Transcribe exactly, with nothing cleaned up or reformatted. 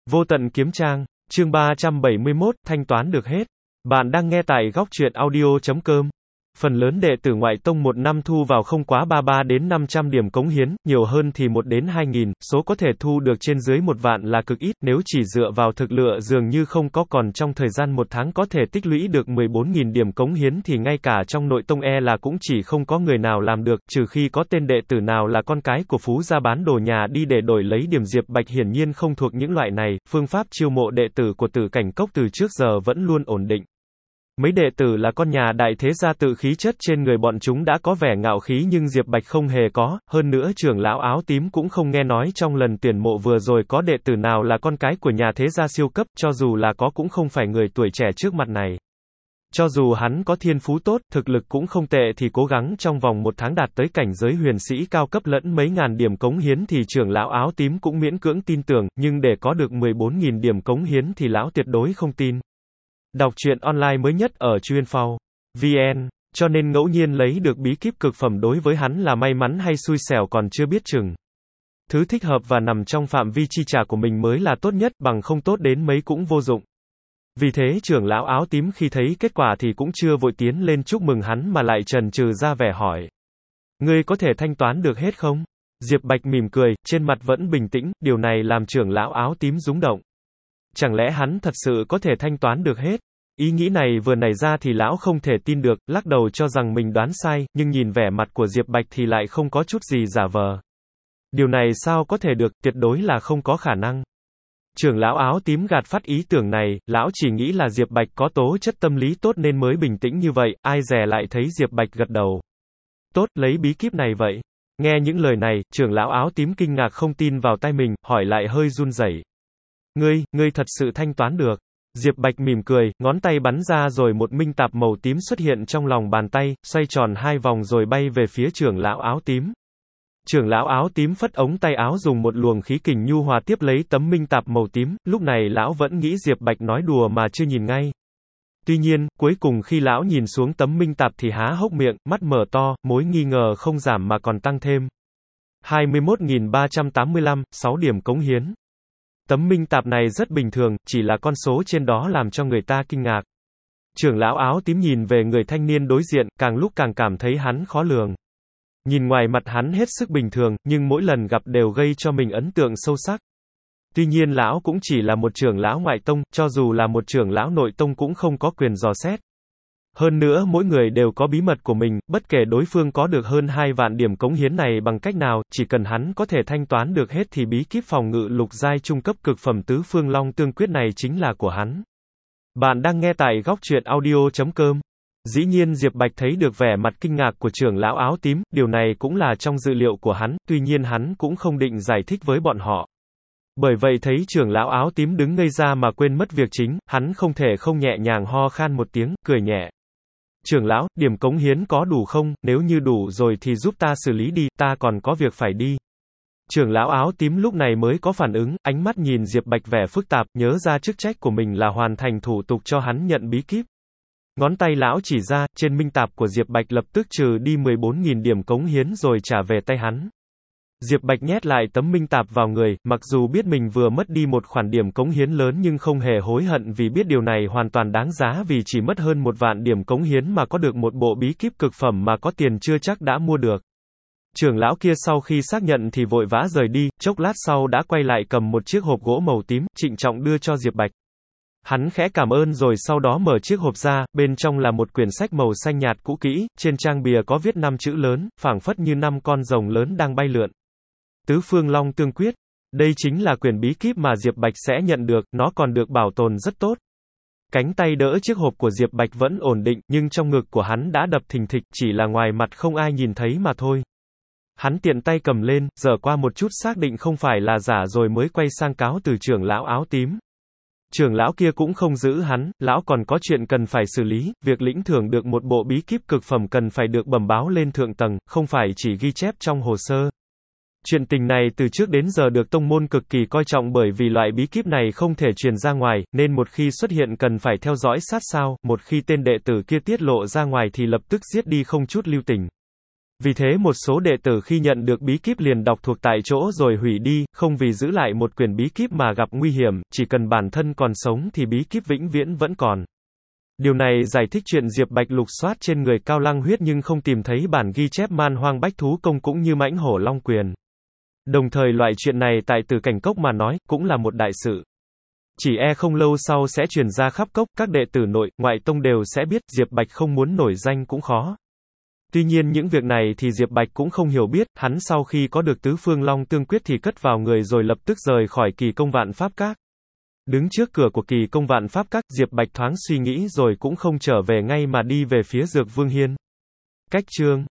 Vô tận kiếm trang, chương ba trăm bảy mươi mốt, thanh toán được hết. Bạn đang nghe tại góc truyện audio chấm com. Phần lớn đệ tử ngoại tông một năm thu vào không quá ba mươi ba đến năm trăm điểm cống hiến, nhiều hơn thì một đến hai nghìn, số có thể thu được trên dưới một vạn là cực ít, nếu chỉ dựa vào thực lựa dường như không có, còn trong thời gian một tháng có thể tích lũy được mười bốn nghìn điểm cống hiến thì ngay cả trong nội tông e là cũng chỉ không có người nào làm được, trừ khi có tên đệ tử nào là con cái của phú gia bán đồ nhà đi để đổi lấy điểm. Diệp Bạch hiển nhiên không thuộc những loại này, phương pháp chiêu mộ đệ tử của Tử Cảnh Cốc từ trước giờ vẫn luôn ổn định. Mấy đệ tử là con nhà đại thế gia, tự khí chất trên người bọn chúng đã có vẻ ngạo khí nhưng Diệp Bạch không hề có, hơn nữa trưởng lão áo tím cũng không nghe nói trong lần tuyển mộ vừa rồi có đệ tử nào là con cái của nhà thế gia siêu cấp, cho dù là có cũng không phải người tuổi trẻ trước mặt này. Cho dù hắn có thiên phú tốt, thực lực cũng không tệ thì cố gắng trong vòng một tháng đạt tới cảnh giới huyền sĩ cao cấp lẫn mấy ngàn điểm cống hiến thì trưởng lão áo tím cũng miễn cưỡng tin tưởng, nhưng để có được mười bốn nghìn điểm cống hiến thì lão tuyệt đối không tin. Đọc truyện online mới nhất ở chuyên.phao chấm vn, cho nên ngẫu nhiên lấy được bí kíp cực phẩm đối với hắn là may mắn hay xui xẻo còn chưa biết chừng. Thứ thích hợp và nằm trong phạm vi chi trả của mình mới là tốt nhất, bằng không tốt đến mấy cũng vô dụng. Vì thế trưởng lão áo tím khi thấy kết quả thì cũng chưa vội tiến lên chúc mừng hắn mà lại chần chừ ra vẻ hỏi: "Ngươi có thể thanh toán được hết không?" Diệp Bạch mỉm cười, trên mặt vẫn bình tĩnh, điều này làm trưởng lão áo tím rúng động. Chẳng lẽ hắn thật sự có thể thanh toán được hết? Ý nghĩ này vừa nảy ra thì lão không thể tin được, lắc đầu cho rằng mình đoán sai, nhưng nhìn vẻ mặt của Diệp Bạch thì lại không có chút gì giả vờ. Điều này sao có thể được, tuyệt đối là không có khả năng. Trưởng lão áo tím gạt phát ý tưởng này, lão chỉ nghĩ là Diệp Bạch có tố chất tâm lý tốt nên mới bình tĩnh như vậy, ai dè lại thấy Diệp Bạch gật đầu. Tốt, lấy bí kíp này vậy. Nghe những lời này, trưởng lão áo tím kinh ngạc không tin vào tai mình, hỏi lại hơi run rẩy. Ngươi, ngươi thật sự thanh toán được. Diệp Bạch mỉm cười, ngón tay bắn ra rồi một minh tạp màu tím xuất hiện trong lòng bàn tay, xoay tròn hai vòng rồi bay về phía trưởng lão áo tím. Trưởng lão áo tím phất ống tay áo dùng một luồng khí kình nhu hòa tiếp lấy tấm minh tạp màu tím, lúc này lão vẫn nghĩ Diệp Bạch nói đùa mà chưa nhìn ngay. Tuy nhiên, cuối cùng khi lão nhìn xuống tấm minh tạp thì há hốc miệng, mắt mở to, mối nghi ngờ không giảm mà còn tăng thêm. hai mươi mốt nghìn ba trăm tám mươi lăm, sáu điểm cống hiến. Tấm minh tạp này rất bình thường, chỉ là con số trên đó làm cho người ta kinh ngạc. Trưởng lão áo tím nhìn về người thanh niên đối diện, càng lúc càng cảm thấy hắn khó lường. Nhìn ngoài mặt hắn hết sức bình thường, nhưng mỗi lần gặp đều gây cho mình ấn tượng sâu sắc. Tuy nhiên lão cũng chỉ là một trưởng lão ngoại tông, cho dù là một trưởng lão nội tông cũng không có quyền dò xét. Hơn nữa mỗi người đều có bí mật của mình, bất kể đối phương có được hơn hai vạn điểm cống hiến này bằng cách nào, chỉ cần hắn có thể thanh toán được hết thì bí kíp phòng ngự lục giai trung cấp cực phẩm tứ phương long tương quyết này chính là của hắn. Bạn đang nghe tại góc truyện audio chấm com. Dĩ nhiên Diệp Bạch thấy được vẻ mặt kinh ngạc của trưởng lão áo tím, điều này cũng là trong dự liệu của hắn, tuy nhiên hắn cũng không định giải thích với bọn họ. Bởi vậy thấy trưởng lão áo tím đứng ngây ra mà quên mất việc chính, hắn không thể không nhẹ nhàng ho khan một tiếng, cười nhẹ. Trưởng lão, điểm cống hiến có đủ không, nếu như đủ rồi thì giúp ta xử lý đi, ta còn có việc phải đi. Trưởng lão áo tím lúc này mới có phản ứng, ánh mắt nhìn Diệp Bạch vẻ phức tạp, nhớ ra chức trách của mình là hoàn thành thủ tục cho hắn nhận bí kíp. Ngón tay lão chỉ ra, trên minh tạp của Diệp Bạch lập tức trừ đi mười bốn nghìn điểm cống hiến rồi trả về tay hắn. Diệp Bạch nhét lại tấm minh tạp vào người, mặc dù biết mình vừa mất đi một khoản điểm cống hiến lớn nhưng không hề hối hận vì biết điều này hoàn toàn đáng giá, vì chỉ mất hơn một vạn điểm cống hiến mà có được một bộ bí kíp cực phẩm mà có tiền chưa chắc đã mua được. Trưởng lão kia sau khi xác nhận thì vội vã rời đi, chốc lát sau đã quay lại cầm một chiếc hộp gỗ màu tím, trịnh trọng đưa cho Diệp Bạch. Hắn khẽ cảm ơn rồi sau đó mở chiếc hộp ra, bên trong là một quyển sách màu xanh nhạt cũ kỹ, trên trang bìa có viết năm chữ lớn, phảng phất như năm con rồng lớn đang bay lượn. Tứ phương long tương quyết. Đây chính là quyển bí kíp mà Diệp Bạch sẽ nhận được, nó còn được bảo tồn rất tốt. Cánh tay đỡ chiếc hộp của Diệp Bạch vẫn ổn định, nhưng trong ngực của hắn đã đập thình thịch, chỉ là ngoài mặt không ai nhìn thấy mà thôi. Hắn tiện tay cầm lên, dở qua một chút xác định không phải là giả rồi mới quay sang cáo từ trưởng lão áo tím. Trưởng lão kia cũng không giữ hắn, lão còn có chuyện cần phải xử lý, việc lĩnh thưởng được một bộ bí kíp cực phẩm cần phải được bẩm báo lên thượng tầng, không phải chỉ ghi chép trong hồ sơ. Chuyện tình này từ trước đến giờ được tông môn cực kỳ coi trọng bởi vì loại bí kíp này không thể truyền ra ngoài, nên một khi xuất hiện cần phải theo dõi sát sao, một khi tên đệ tử kia tiết lộ ra ngoài thì lập tức giết đi không chút lưu tình. Vì thế một số đệ tử khi nhận được bí kíp liền đọc thuộc tại chỗ rồi hủy đi, không vì giữ lại một quyển bí kíp mà gặp nguy hiểm, chỉ cần bản thân còn sống thì bí kíp vĩnh viễn vẫn còn. Điều này giải thích chuyện Diệp Bạch lục soát trên người Cao Lăng Huyết nhưng không tìm thấy bản ghi chép Man Hoang Bách Thú Công cũng như Mãnh Hổ Long Quyền. Đồng thời loại chuyện này tại Tử Cảnh Cốc mà nói, cũng là một đại sự. Chỉ e không lâu sau sẽ truyền ra khắp cốc, các đệ tử nội, ngoại tông đều sẽ biết, Diệp Bạch không muốn nổi danh cũng khó. Tuy nhiên những việc này thì Diệp Bạch cũng không hiểu biết, hắn sau khi có được tứ phương long tương quyết thì cất vào người rồi lập tức rời khỏi Kỳ Công Vạn Pháp Các. Đứng trước cửa của Kỳ Công Vạn Pháp Các, Diệp Bạch thoáng suy nghĩ rồi cũng không trở về ngay mà đi về phía Dược Vương Hiên. Cách chương